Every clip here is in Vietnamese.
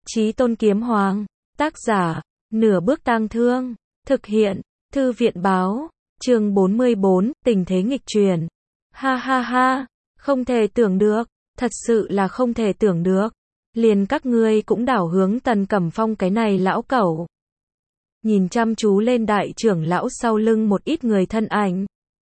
Chí Tôn Kiếm Hoàng, tác giả, Nửa Bước Tang Thương, thực hiện, Thư viện báo, chương 44, tình thế nghịch chuyển. Ha ha ha, không thể tưởng được, thật sự là không thể tưởng được. Liền các ngươi cũng đảo hướng Tần Cẩm Phong cái này lão cẩu. Nhìn chăm chú lên đại trưởng lão sau lưng một ít người thân ảnh.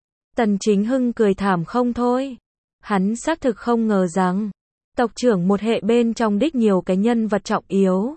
Tần Chính Hưng cười thảm không thôi. Hắn xác thực không ngờ rằng, tộc trưởng một hệ bên trong đích nhiều cái nhân vật trọng yếu.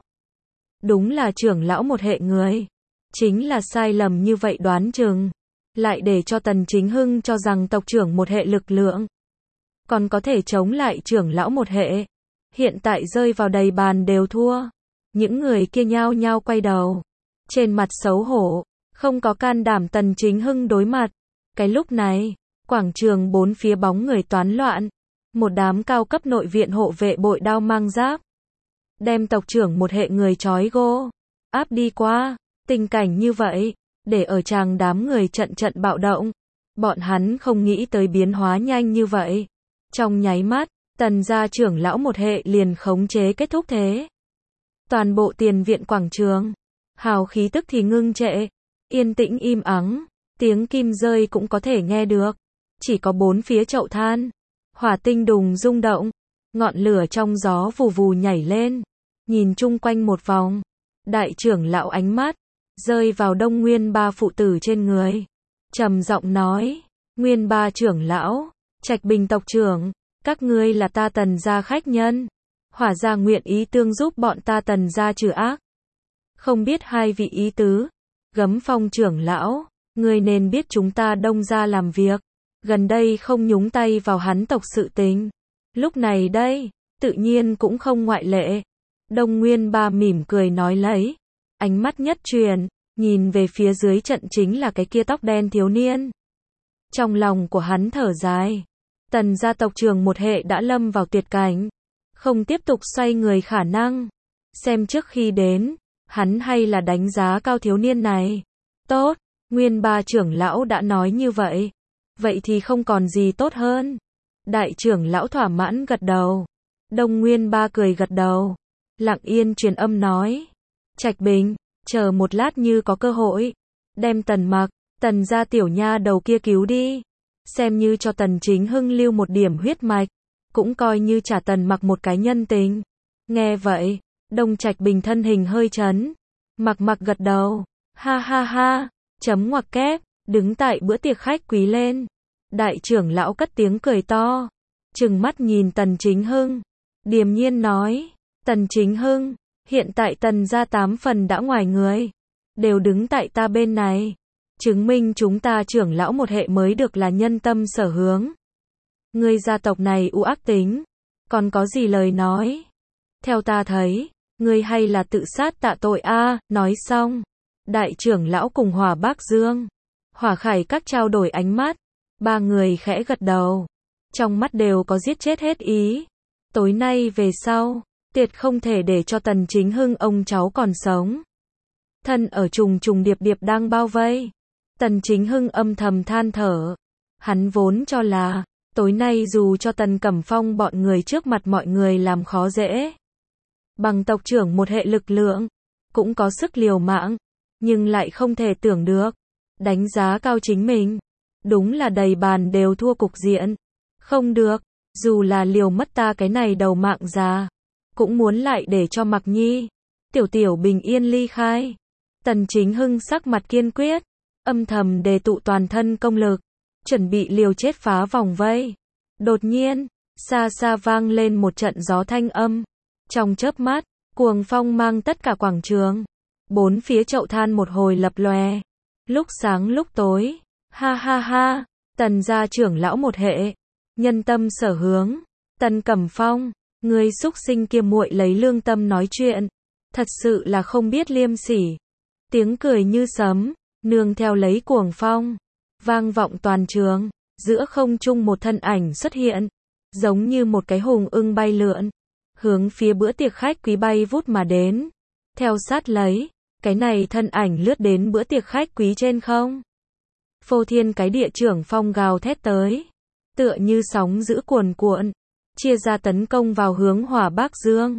Đúng là trưởng lão một hệ người. Chính là sai lầm như vậy đoán chừng. Lại để cho Tần Chính Hưng cho rằng tộc trưởng một hệ lực lượng. Còn có thể chống lại trưởng lão một hệ. Hiện tại rơi vào đầy bàn đều thua. Những người kia nhao nhao quay đầu. Trên mặt xấu hổ. Không có can đảm Tần Chính Hưng đối mặt. Cái lúc này, quảng trường bốn phía bóng người toán loạn. Một đám cao cấp nội viện hộ vệ bội đao mang giáp. Đem tộc trưởng một hệ người trói gô. Áp đi qua. Tình cảnh như vậy. Để ở tràng đám người trận trận bạo động. Bọn hắn không nghĩ tới biến hóa nhanh như vậy. Trong nháy mắt, Tần gia trưởng lão một hệ liền khống chế kết thúc thế. Toàn bộ tiền viện quảng trường. Hào khí tức thì ngưng trệ. Yên tĩnh im ắng. Tiếng kim rơi cũng có thể nghe được. Chỉ có bốn phía chậu than. Hỏa tinh đùng rung động. Ngọn lửa trong gió vù vù nhảy lên. Nhìn chung quanh một vòng. Đại trưởng lão ánh mắt. Rơi vào Đông Nguyên ba phụ tử trên người. Trầm giọng nói. Nguyên ba trưởng lão. Trạch Bình tộc trưởng. Các ngươi là ta Tần gia khách nhân. Hỏa gia nguyện ý tương giúp bọn ta Tần gia trừ ác. Không biết hai vị ý tứ. Gấm Phong trưởng lão. Ngươi nên biết chúng ta Đông gia làm việc. Gần đây không nhúng tay vào hắn tộc sự tình. Lúc này đây, tự nhiên cũng không ngoại lệ. Đông Nguyên ba mỉm cười nói lấy. Ánh mắt nhất truyền, nhìn về phía dưới trận chính là cái kia tóc đen thiếu niên. Trong lòng của hắn thở dài. Tần gia tộc trưởng một hệ đã lâm vào tuyệt cảnh. Không tiếp tục xoay người khả năng. Xem trước khi đến, hắn hay là đánh giá cao thiếu niên này. Tốt, Nguyên ba trưởng lão đã nói như vậy. Vậy thì không còn gì tốt hơn. Đại trưởng lão thỏa mãn gật đầu. Đông Nguyên ba cười gật đầu. Lặng yên truyền âm nói. Trạch Bình, chờ một lát như có cơ hội. Đem Tần Mặc, Tần gia tiểu nha đầu kia cứu đi. Xem như cho Tần Chính Hưng lưu một điểm huyết mạch. Cũng coi như trả Tần Mặc một cái nhân tình. Nghe vậy, Đông Trạch Bình thân hình hơi chấn. Mặc gật đầu. Ha ha ha, chấm ngoặc kép. Đứng tại bữa tiệc khách quý lên. Đại trưởng lão cất tiếng cười to. Trừng mắt nhìn Tần Chính Hưng. Điềm nhiên nói. Tần Chính Hưng, hiện tại Tần gia 8 phần đã ngoài người. Đều đứng tại ta bên này. Chứng minh chúng ta trưởng lão một hệ mới được là nhân tâm sở hướng. Ngươi gia tộc này u ác tính. Còn có gì lời nói? Theo ta thấy, ngươi hay là tự sát tạ tội a. Nói xong. Đại trưởng lão cùng Hỏa Bác Dương. Hỏa Khải các trao đổi ánh mắt. Ba người khẽ gật đầu. Trong mắt đều có giết chết hết ý. Tối nay về sau, tuyệt không thể để cho Tần Chính Hưng ông cháu còn sống. Thân ở trùng trùng điệp điệp đang bao vây. Tần Chính Hưng âm thầm than thở. Hắn vốn cho là, tối nay dù cho Tần Cẩm Phong bọn người trước mặt mọi người làm khó dễ. Bằng tộc trưởng một hệ lực lượng, cũng có sức liều mạng, nhưng lại không thể tưởng được. Đánh giá cao chính mình. Đúng là đầy bàn đều thua cục diện. Không được, dù là liều mất ta cái này đầu mạng già. Cũng muốn lại để cho Mặc Nhi. Tiểu bình yên ly khai. Tần Chính Hưng sắc mặt kiên quyết. Âm thầm đề tụ toàn thân công lực. Chuẩn bị liều chết phá vòng vây. Đột nhiên, xa xa vang lên một trận gió thanh âm. Trong chớp mắt, cuồng phong mang tất cả quảng trường. Bốn phía chậu than một hồi lập lòe. Lúc sáng lúc tối. Ha ha ha. Tần gia trưởng lão một hệ. Nhân tâm sở hướng. Tần Cẩm Phong. Người xúc sinh kia muội lấy lương tâm nói chuyện. Thật sự là không biết liêm sỉ. Tiếng cười như sấm. Nương theo lấy cuồng phong. Vang vọng toàn trường. Giữa không trung một thân ảnh xuất hiện. Giống như một cái hùng ưng bay lượn. Hướng phía bữa tiệc khách quý bay vút mà đến. Theo sát lấy. Cái này thân ảnh lướt đến bữa tiệc khách quý trên không. Phô thiên cái địa trưởng phong gào thét tới. Tựa như sóng dữ cuồn cuộn. Chia ra tấn công vào hướng Hỏa Bác Dương.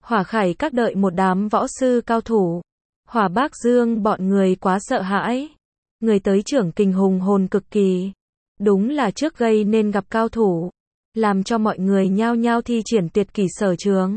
Hỏa Khải Các đợi một đám võ sư cao thủ. Hỏa Bác Dương bọn người quá sợ hãi. Người tới trưởng kình hùng hồn cực kỳ. Đúng là trước gây nên gặp cao thủ. Làm cho mọi người nhao nhao thi triển tuyệt kỹ sở trường.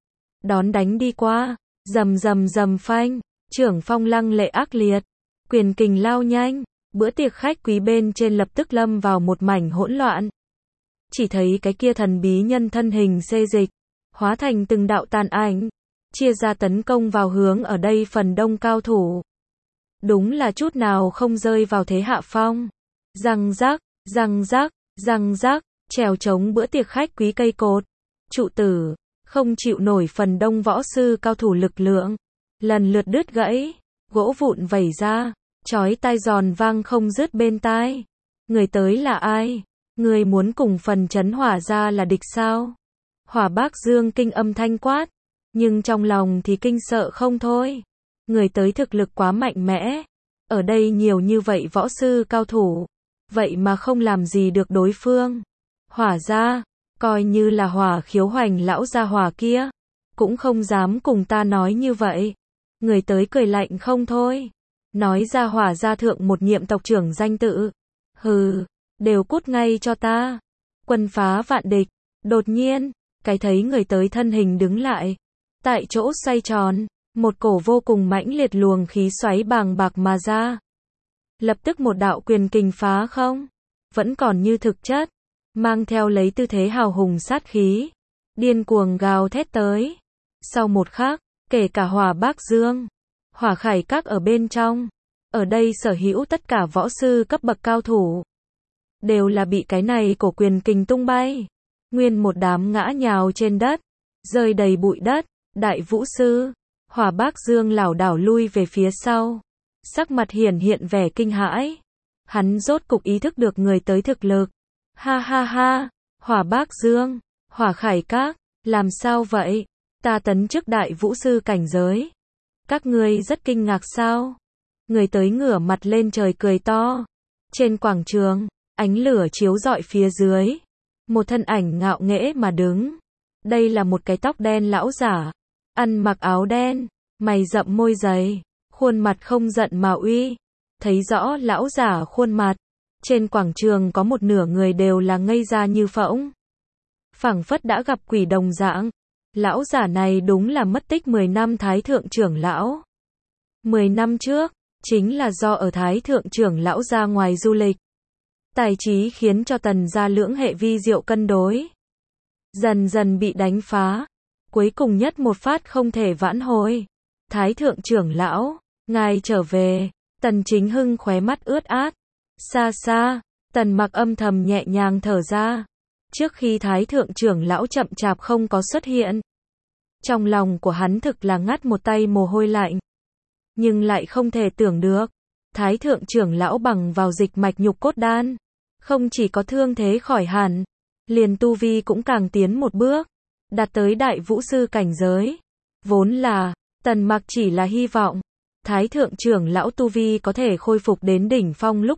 Đón đánh đi qua. Rầm rầm rầm phanh. Trưởng phong lăng lệ ác liệt. Quyền kình lao nhanh. Bữa tiệc khách quý bên trên lập tức lâm vào một mảnh hỗn loạn. Chỉ thấy cái kia thần bí nhân thân hình xê dịch. Hóa thành từng đạo tàn ảnh. Chia ra tấn công vào hướng ở đây phần đông cao thủ. Đúng là chút nào không rơi vào thế hạ phong. Răng rắc, răng rắc, răng rắc, trèo chống bữa tiệc khách quý cây cột. Trụ tử, không chịu nổi phần đông võ sư cao thủ lực lượng. Lần lượt đứt gãy, gỗ vụn vẩy ra, chói tai giòn vang không dứt bên tai. Người tới là ai? Người muốn cùng phần trấn Hỏa gia là địch sao? Hỏa Bác Dương kinh âm thanh quát. Nhưng trong lòng thì kinh sợ không thôi. Người tới thực lực quá mạnh mẽ. Ở đây nhiều như vậy võ sư cao thủ. Vậy mà không làm gì được đối phương. Hỏa gia, coi như là Hỏa Khiếu Hoành lão gia hỏa kia. Cũng không dám cùng ta nói như vậy. Người tới cười lạnh không thôi. Nói ra Hỏa gia thượng một nhiệm tộc trưởng danh tự. Hừ, đều cút ngay cho ta. Quân phá vạn địch. Đột nhiên, cái thấy người tới thân hình đứng lại. Tại chỗ xoay tròn, một cổ vô cùng mãnh liệt luồng khí xoáy bàng bạc mà ra. Lập tức một đạo quyền kình phá không, vẫn còn như thực chất, mang theo lấy tư thế hào hùng sát khí, điên cuồng gào thét tới. Sau một khắc, kể cả Hỏa Bác Dương, Hỏa Khải Các ở bên trong, ở đây sở hữu tất cả võ sư cấp bậc cao thủ, đều là bị cái này cổ quyền kình tung bay, nguyên một đám ngã nhào trên đất, rơi đầy bụi đất. Đại vũ sư, Hỏa Bác Dương lảo đảo lui về phía sau, sắc mặt hiển hiện vẻ kinh hãi. Hắn rốt cục ý thức được người tới thực lực. Ha ha ha, Hỏa Bác Dương, Hỏa Khải Các, làm sao vậy? Ta tấn chức đại vũ sư cảnh giới. Các ngươi rất kinh ngạc sao? Người tới ngửa mặt lên trời cười to. Trên quảng trường, ánh lửa chiếu rọi phía dưới. Một thân ảnh ngạo nghễ mà đứng. Đây là một cái tóc đen lão giả. Ăn mặc áo đen, mày rậm môi dày, khuôn mặt không giận mà uy. Thấy rõ lão giả khuôn mặt. Trên quảng trường có một nửa người đều là ngây ra như phỗng. Phảng phất đã gặp quỷ đồng dạng. Lão giả này đúng là mất tích 10 năm Thái Thượng trưởng lão. 10 năm trước, chính là do ở Thái Thượng trưởng lão ra ngoài du lịch. Tài trí khiến cho Tần gia lưỡng hệ vi diệu cân đối. Dần dần bị đánh phá. Cuối cùng nhất một phát không thể vãn hồi. Thái Thượng trưởng lão, ngài trở về. Tần Chính Hưng khóe mắt ướt át. Xa xa, Tần Mặc âm thầm nhẹ nhàng thở ra. Trước khi Thái Thượng trưởng lão chậm chạp không có xuất hiện, trong lòng của hắn thực là ngắt một tay mồ hôi lạnh. Nhưng lại không thể tưởng được, Thái Thượng trưởng lão bằng vào dịch mạch nhục cốt đan, không chỉ có thương thế khỏi hẳn, liền tu vi cũng càng tiến một bước, đạt tới đại vũ sư cảnh giới. Vốn là, Tần Mặc chỉ là hy vọng, Thái Thượng trưởng lão tu vi có thể khôi phục đến đỉnh phong lúc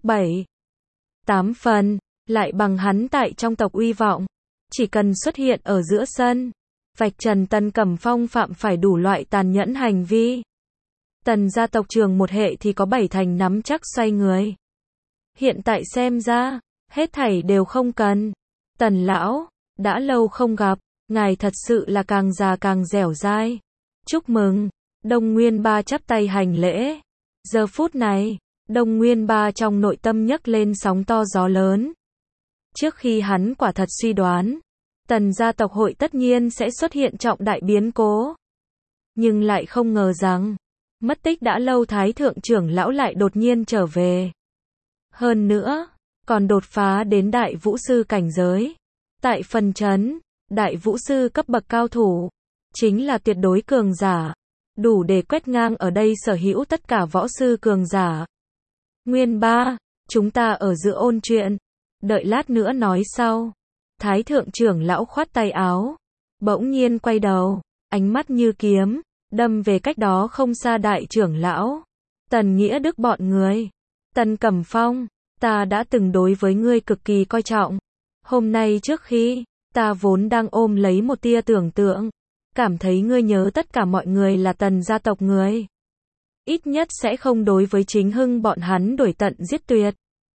7-8 phần, lại bằng hắn tại trong tộc uy vọng, chỉ cần xuất hiện ở giữa sân, vạch trần Tần Cẩm Phong phạm phải đủ loại tàn nhẫn hành vi. Tần gia tộc trường một hệ thì có 7 thành nắm chắc xoay người. Hiện tại xem ra, hết thảy đều không cần. Tần lão, đã lâu không gặp, ngài thật sự là càng già càng dẻo dai. Chúc mừng. Đông Nguyên Ba chắp tay hành lễ. Giờ phút này, Đông Nguyên Ba trong nội tâm nhấc lên sóng to gió lớn. Trước khi hắn quả thật suy đoán, Tần gia tộc hội tất nhiên sẽ xuất hiện trọng đại biến cố. Nhưng lại không ngờ rằng, mất tích đã lâu Thái Thượng trưởng lão lại đột nhiên trở về. Hơn nữa, còn đột phá đến đại vũ sư cảnh giới. Tại phần trấn, đại vũ sư cấp bậc cao thủ, chính là tuyệt đối cường giả, đủ để quét ngang ở đây sở hữu tất cả võ sư cường giả. Nguyên Ba, chúng ta ở giữa ôn chuyện, đợi lát nữa nói sau. Thái Thượng trưởng lão khoát tay áo, bỗng nhiên quay đầu, ánh mắt như kiếm, đâm về cách đó không xa đại trưởng lão. Tần Nghĩa Đức bọn người. Tần Cẩm Phong, ta đã từng đối với ngươi cực kỳ coi trọng. Hôm nay trước khi, ta vốn đang ôm lấy một tia tưởng tượng, cảm thấy ngươi nhớ tất cả mọi người là Tần gia tộc người. Ít nhất sẽ không đối với Chính Hưng bọn hắn đuổi tận giết tuyệt.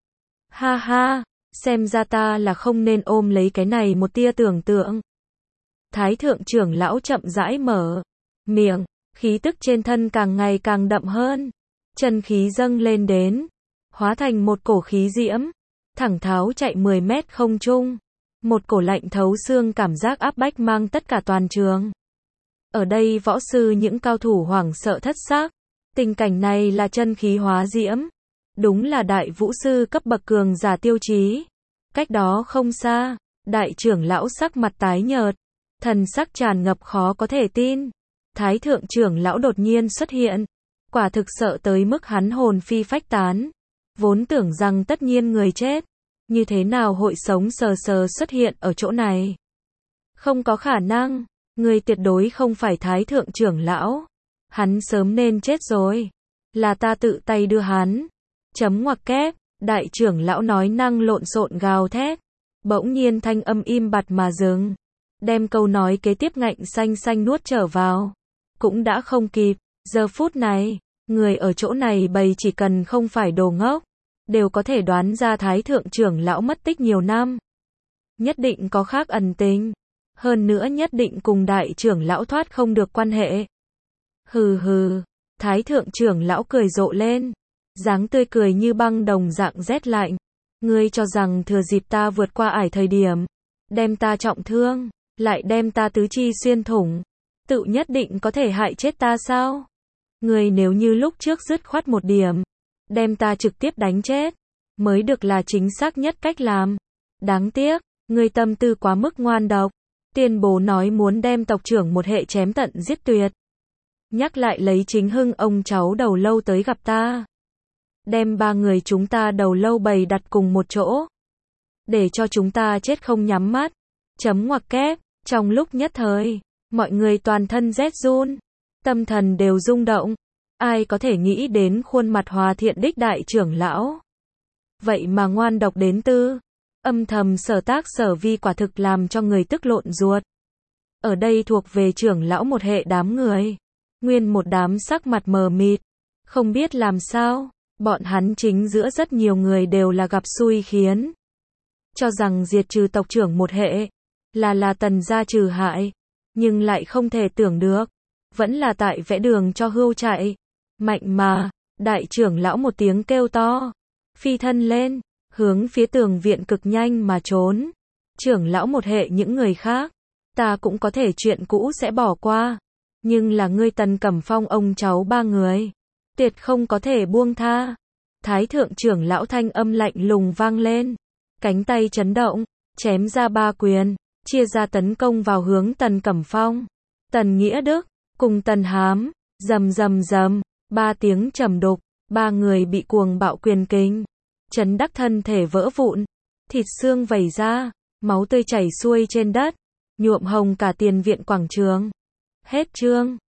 Ha ha, xem ra ta là không nên ôm lấy cái này một tia tưởng tượng. Thái thượng trưởng lão chậm rãi mở miệng, khí tức trên thân càng ngày càng đậm hơn. Chân khí dâng lên đến, hóa thành một cổ khí diễm, thẳng tháo chạy 10 mét không trung. Một cổ lạnh thấu xương cảm giác áp bách mang tất cả toàn trường. Ở đây võ sư những cao thủ hoảng sợ thất xác. Tình cảnh này là chân khí hóa diễm. Đúng là đại vũ sư cấp bậc cường giả tiêu chí. Cách đó không xa, đại trưởng lão sắc mặt tái nhợt, thần sắc tràn ngập khó có thể tin. Thái thượng trưởng lão đột nhiên xuất hiện, quả thực sợ tới mức hắn hồn phi phách tán. Vốn tưởng rằng tất nhiên người chết, như thế nào hội sống sờ sờ xuất hiện ở chỗ này. Không có khả năng, người tuyệt đối không phải Thái thượng trưởng lão. Hắn sớm nên chết rồi. Là ta tự tay đưa hắn. Chấm ngoặc kép, đại trưởng lão nói năng lộn xộn gào thét. Bỗng nhiên thanh âm im bặt mà dừng. Đem câu nói kế tiếp ngạnh xanh xanh nuốt trở vào. Cũng đã không kịp. Giờ phút này, người ở chỗ này bầy chỉ cần không phải đồ ngốc, đều có thể đoán ra Thái thượng trưởng lão mất tích nhiều năm. Nhất định có khác ẩn tình. Hơn nữa nhất định cùng đại trưởng lão thoát không được quan hệ. Hừ hừ, Thái thượng trưởng lão cười rộ lên, dáng tươi cười như băng đồng dạng rét lạnh. Ngươi cho rằng thừa dịp ta vượt qua ải thời điểm, đem ta trọng thương, lại đem ta tứ chi xuyên thủng, tự nhất định có thể hại chết ta sao? Ngươi nếu như lúc trước dứt khoát một điểm, đem ta trực tiếp đánh chết, mới được là chính xác nhất cách làm. Đáng tiếc, ngươi tâm tư quá mức ngoan độc, tuyên bố nói muốn đem tộc trưởng một hệ chém tận giết tuyệt. Nhắc lại lấy Chính Hưng ông cháu đầu lâu tới gặp ta. Đem ba người chúng ta đầu lâu bày đặt cùng một chỗ. Để cho chúng ta chết không nhắm mắt. Chấm ngoặc kép, trong lúc nhất thời, mọi người toàn thân rét run. Tâm thần đều rung động. Ai có thể nghĩ đến khuôn mặt hòa thiện đích đại trưởng lão. Vậy mà ngoan độc đến tư. Âm thầm sở tác sở vi quả thực làm cho người tức lộn ruột. Ở đây thuộc về trưởng lão một hệ đám người. Nguyên một đám sắc mặt mờ mịt, không biết làm sao, bọn hắn chính giữa rất nhiều người đều là gặp xui khiến. Cho rằng diệt trừ tộc trưởng một hệ, là Tần gia trừ hại, nhưng lại không thể tưởng được, vẫn là tại vẽ đường cho hươu chạy. Mạnh mà, đại trưởng lão một tiếng kêu to, phi thân lên, hướng phía tường viện cực nhanh mà trốn. Trưởng lão một hệ những người khác, ta cũng có thể chuyện cũ sẽ bỏ qua. Nhưng là ngươi Tần Cẩm Phong ông cháu ba người, tuyệt không có thể buông tha. Thái thượng trưởng lão thanh âm lạnh lùng vang lên, cánh tay chấn động, chém ra ba quyền, chia ra tấn công vào hướng Tần Cẩm Phong, Tần Nghĩa Đức, cùng Tần Hám, rầm rầm rầm, ba tiếng trầm đục, ba người bị cuồng bạo quyền kình, chấn đắc thân thể vỡ vụn, thịt xương vẩy ra, máu tươi chảy xuôi trên đất, nhuộm hồng cả tiền viện quảng trường. Hết chương.